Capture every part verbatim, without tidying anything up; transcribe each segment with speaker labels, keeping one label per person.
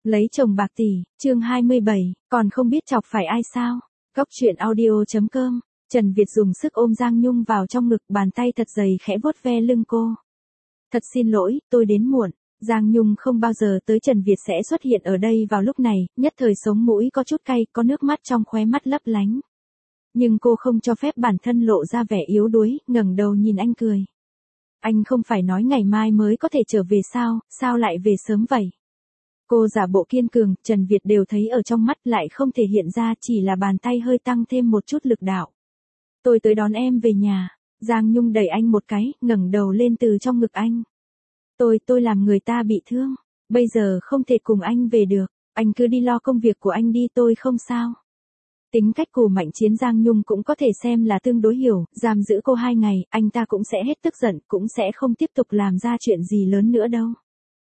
Speaker 1: Lấy chồng bạc tỷ, chương hai mươi bảy, còn không biết chọc phải ai sao? Góc truyện audio chấm com. Trần Việt dùng sức ôm Giang Nhung vào trong ngực, bàn tay thật dày khẽ vuốt ve lưng cô. Thật xin lỗi, tôi đến muộn. Giang Nhung không bao giờ tới Trần Việt sẽ xuất hiện ở đây vào lúc này, nhất thời sống mũi có chút cay, có nước mắt trong khóe mắt lấp lánh. Nhưng cô không cho phép bản thân lộ ra vẻ yếu đuối, ngẩng đầu nhìn anh cười. Anh không phải nói ngày mai mới có thể trở về sao, sao lại về sớm vậy? Cô giả bộ kiên cường, Trần Việt đều thấy ở trong mắt, lại không thể hiện ra, chỉ là bàn tay hơi tăng thêm một chút lực đạo. Tôi tới đón em về nhà. Giang Nhung đẩy anh một cái, ngẩng đầu lên từ trong ngực anh. Tôi, tôi làm người ta bị thương. Bây giờ không thể cùng anh về được. Anh cứ đi lo công việc của anh đi, tôi không sao. Tính cách của Mạnh Chiến Giang Nhung cũng có thể xem là tương đối hiểu, giam giữ cô hai ngày, anh ta cũng sẽ hết tức giận, cũng sẽ không tiếp tục làm ra chuyện gì lớn nữa đâu.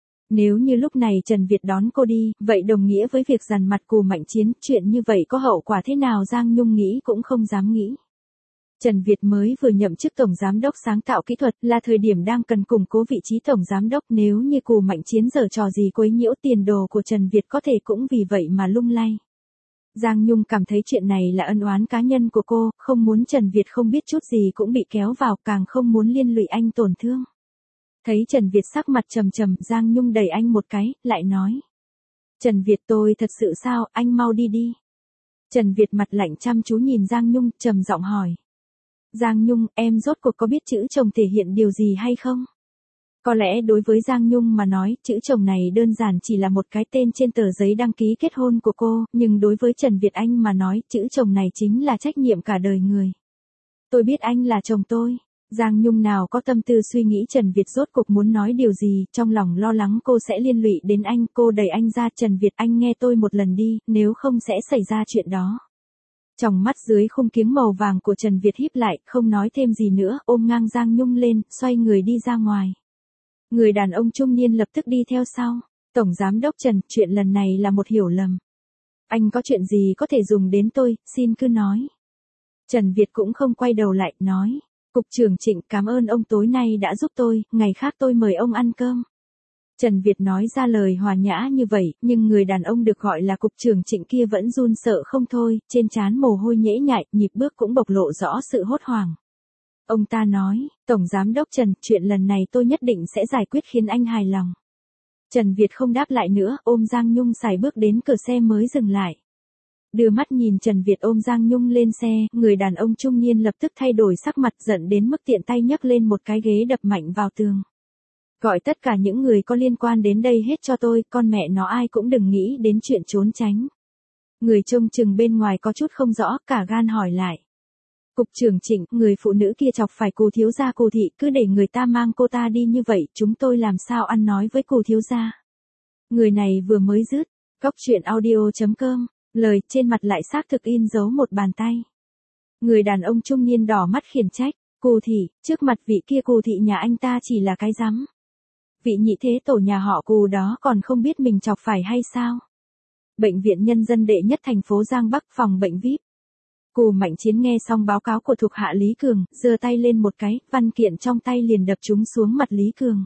Speaker 1: Nếu như lúc này Trần Việt đón cô đi, vậy đồng nghĩa với việc dằn mặt của Mạnh Chiến, chuyện như vậy có hậu quả thế nào Giang Nhung nghĩ cũng không dám nghĩ. Trần Việt mới vừa nhậm chức Tổng Giám đốc sáng tạo kỹ thuật, là thời điểm đang cần củng cố vị trí Tổng Giám đốc, nếu như cù Mạnh Chiến giở trò gì quấy nhiễu tiền đồ của Trần Việt có thể cũng vì vậy mà lung lay. Giang Nhung cảm thấy chuyện này là ân oán cá nhân của cô, không muốn Trần Việt không biết chút gì cũng bị kéo vào, càng không muốn liên lụy anh tổn thương. Thấy Trần Việt sắc mặt trầm trầm, Giang Nhung đẩy anh một cái, lại nói. Trần Việt, tôi thật sự sao, anh mau đi đi. Trần Việt mặt lạnh chăm chú nhìn Giang Nhung, trầm giọng hỏi. Giang Nhung, em rốt cuộc có biết chữ chồng thể hiện điều gì hay không? Có lẽ đối với Giang Nhung mà nói, chữ chồng này đơn giản chỉ là một cái tên trên tờ giấy đăng ký kết hôn của cô, nhưng đối với Trần Việt Anh mà nói, chữ chồng này chính là trách nhiệm cả đời người. Tôi biết anh là chồng tôi. Giang Nhung nào có tâm tư suy nghĩ Trần Việt rốt cuộc muốn nói điều gì, trong lòng lo lắng cô sẽ liên lụy đến anh, cô đẩy anh ra. Trần Việt, anh nghe tôi một lần đi, nếu không sẽ xảy ra chuyện đó. Trong mắt dưới khung kiếng màu vàng của Trần Việt híp lại, không nói thêm gì nữa, ôm ngang Giang Nhung lên, xoay người đi ra ngoài. Người đàn ông trung niên lập tức đi theo sau. Tổng Giám đốc Trần, chuyện lần này là một hiểu lầm. Anh có chuyện gì có thể dùng đến tôi, xin cứ nói. Trần Việt cũng không quay đầu lại, nói. Cục trưởng Trịnh, cảm ơn ông tối nay đã giúp tôi, ngày khác tôi mời ông ăn cơm. Trần Việt nói ra lời hòa nhã như vậy, nhưng người đàn ông được gọi là cục trưởng Trịnh kia vẫn run sợ không thôi, trên trán mồ hôi nhễ nhại, nhịp bước cũng bộc lộ rõ sự hốt hoảng. Ông ta nói, Tổng Giám đốc Trần, chuyện lần này tôi nhất định sẽ giải quyết khiến anh hài lòng. Trần Việt không đáp lại nữa, ôm Giang Nhung sải bước đến cửa xe mới dừng lại. Đưa mắt nhìn Trần Việt ôm Giang Nhung lên xe, người đàn ông trung niên lập tức thay đổi sắc mặt, giận đến mức tiện tay nhấc lên một cái ghế đập mạnh vào tường. Gọi tất cả những người có liên quan đến đây hết cho tôi, con mẹ nó ai cũng đừng nghĩ đến chuyện trốn tránh. Người trông chừng bên ngoài có chút không rõ, cả gan hỏi lại. Cục trưởng Trịnh, người phụ nữ kia chọc phải Cù thiếu gia Cù thị, cứ để người ta mang cô ta đi như vậy, chúng tôi làm sao ăn nói với Cù thiếu gia. Người này vừa mới dứt, góc truyện audio chấm com, lời trên mặt lại xác thực in dấu một bàn tay. Người đàn ông trung niên đỏ mắt khiển trách, Cù thị, trước mặt vị kia Cù thị nhà anh ta chỉ là cái rắm. Vị nhị thế tổ nhà họ Cù đó còn không biết mình chọc phải hay sao? Bệnh viện Nhân dân đệ nhất thành phố Giang Bắc, phòng bệnh vi ai pi. Cù Mạnh Chiến nghe xong báo cáo của thuộc hạ Lý Cường, giơ tay lên một cái, văn kiện trong tay liền đập trúng xuống mặt Lý Cường.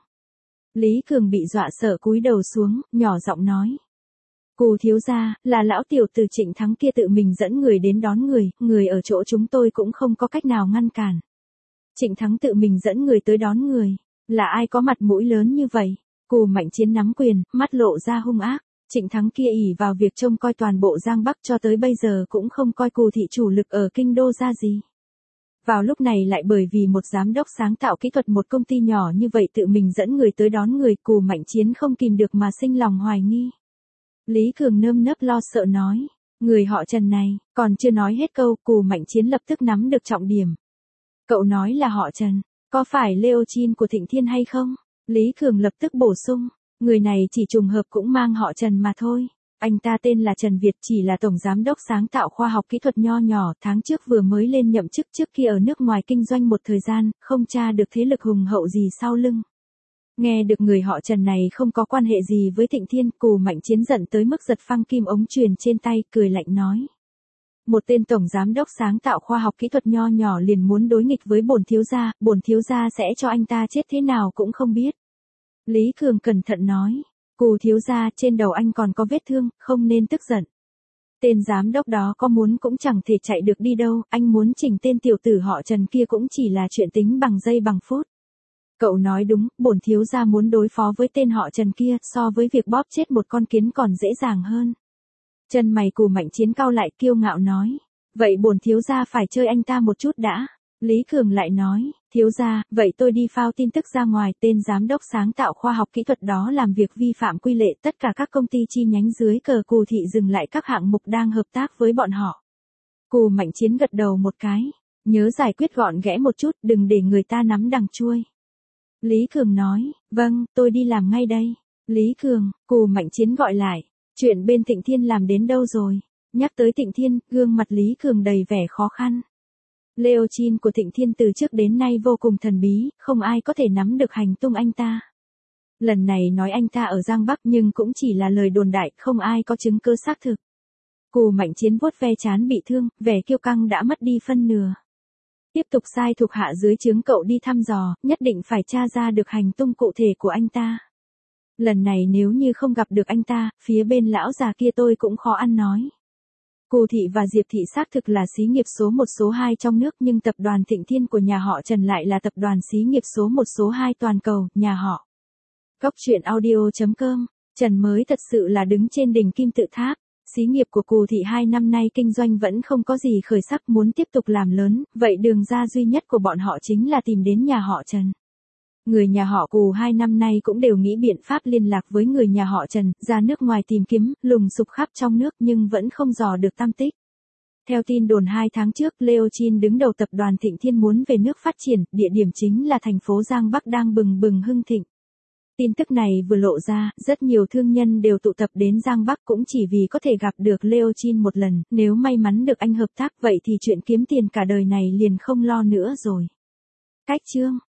Speaker 1: Lý Cường bị dọa sợ cúi đầu xuống, nhỏ giọng nói. Cù thiếu gia, là lão tiểu tử Trịnh Thắng kia tự mình dẫn người đến đón người, người ở chỗ chúng tôi cũng không có cách nào ngăn cản. Trịnh Thắng tự mình dẫn người tới đón người, là ai có mặt mũi lớn như vậy? Cù Mạnh Chiến nắm quyền, mắt lộ ra hung ác. Trịnh Thắng kia ỷ vào việc trông coi toàn bộ Giang Bắc cho tới bây giờ cũng không coi Cù thị chủ lực ở kinh đô ra gì. Vào lúc này lại bởi vì một giám đốc sáng tạo kỹ thuật một công ty nhỏ như vậy tự mình dẫn người tới đón người, Cù Mạnh Chiến không kìm được mà sinh lòng hoài nghi. Lý Cường nơm nớp lo sợ nói, người họ Trần này, còn chưa nói hết câu, Cù Mạnh Chiến lập tức nắm được trọng điểm. Cậu nói là họ Trần, có phải Leo Chin của Thịnh Thiên hay không? Lý Cường lập tức bổ sung. Người này chỉ trùng hợp cũng mang họ Trần mà thôi. Anh ta tên là Trần Việt, chỉ là tổng giám đốc sáng tạo khoa học kỹ thuật nho nhỏ, tháng trước vừa mới lên nhậm chức, trước khi ở nước ngoài kinh doanh một thời gian, không tra được thế lực hùng hậu gì sau lưng. Nghe được người họ Trần này không có quan hệ gì với Thịnh Thiên, Cù Mạnh Chiến giận tới mức giật phăng kim ống truyền trên tay, cười lạnh nói. Một tên tổng giám đốc sáng tạo khoa học kỹ thuật nho nhỏ liền muốn đối nghịch với bổn thiếu gia, bổn thiếu gia sẽ cho anh ta chết thế nào cũng không biết. Lý Cường cẩn thận nói. Cù thiếu gia, trên đầu anh còn có vết thương, không nên tức giận. Tên giám đốc đó có muốn cũng chẳng thể chạy được đi đâu, anh muốn chỉnh tên tiểu tử họ Trần kia cũng chỉ là chuyện tính bằng giây bằng phút. Cậu nói đúng, bổn thiếu gia muốn đối phó với tên họ Trần kia, so với việc bóp chết một con kiến còn dễ dàng hơn. Chân mày Cù Mạnh Chiến cau lại, kiêu ngạo nói. Vậy bổn thiếu gia phải chơi anh ta một chút đã. Lý Cường lại nói, thiếu gia, vậy tôi đi phao tin tức ra ngoài, tên giám đốc sáng tạo khoa học kỹ thuật đó làm việc vi phạm quy lệ, tất cả các công ty chi nhánh dưới cờ Cù thị dừng lại các hạng mục đang hợp tác với bọn họ. Cù Mạnh Chiến gật đầu một cái, nhớ giải quyết gọn ghẽ một chút, đừng để người ta nắm đằng chuôi. Lý Cường nói, vâng, tôi đi làm ngay đây. Lý Cường, Cù Mạnh Chiến gọi lại, chuyện bên Thịnh Thiên làm đến đâu rồi? Nhắc tới Thịnh Thiên, gương mặt Lý Cường đầy vẻ khó khăn. Leochin của Thịnh Thiên từ trước đến nay vô cùng thần bí, không ai có thể nắm được hành tung anh ta. Lần này nói anh ta ở Giang Bắc nhưng cũng chỉ là lời đồn đại, không ai có chứng cứ xác thực. Cù Mạnh Chiến vuốt ve trán bị thương, vẻ kiêu căng đã mất đi phân nửa. Tiếp tục sai thuộc hạ dưới trướng cậu đi thăm dò, nhất định phải tra ra được hành tung cụ thể của anh ta. Lần này nếu như không gặp được anh ta, phía bên lão già kia tôi cũng khó ăn nói. Cù thị và Diệp thị xác thực là xí nghiệp số một số hai trong nước, nhưng tập đoàn Thịnh Thiên của nhà họ Trần lại là tập đoàn xí nghiệp số một số hai toàn cầu, nhà họ. Góc truyện audio chấm com, Trần mới thật sự là đứng trên đỉnh kim tự tháp. Xí nghiệp của Cù thị hai năm nay kinh doanh vẫn không có gì khởi sắc, muốn tiếp tục làm lớn, vậy đường ra duy nhất của bọn họ chính là tìm đến nhà họ Trần. Người nhà họ Cù hai năm nay cũng đều nghĩ biện pháp liên lạc với người nhà họ Trần, ra nước ngoài tìm kiếm, lùng sục khắp trong nước nhưng vẫn không dò được tăm tích. Theo tin đồn hai tháng trước, Leochin đứng đầu tập đoàn Thịnh Thiên muốn về nước phát triển, địa điểm chính là thành phố Giang Bắc đang bừng bừng hưng thịnh. Tin tức này vừa lộ ra, rất nhiều thương nhân đều tụ tập đến Giang Bắc cũng chỉ vì có thể gặp được Leochin một lần, nếu may mắn được anh hợp tác vậy thì chuyện kiếm tiền cả đời này liền không lo nữa rồi. Cách chương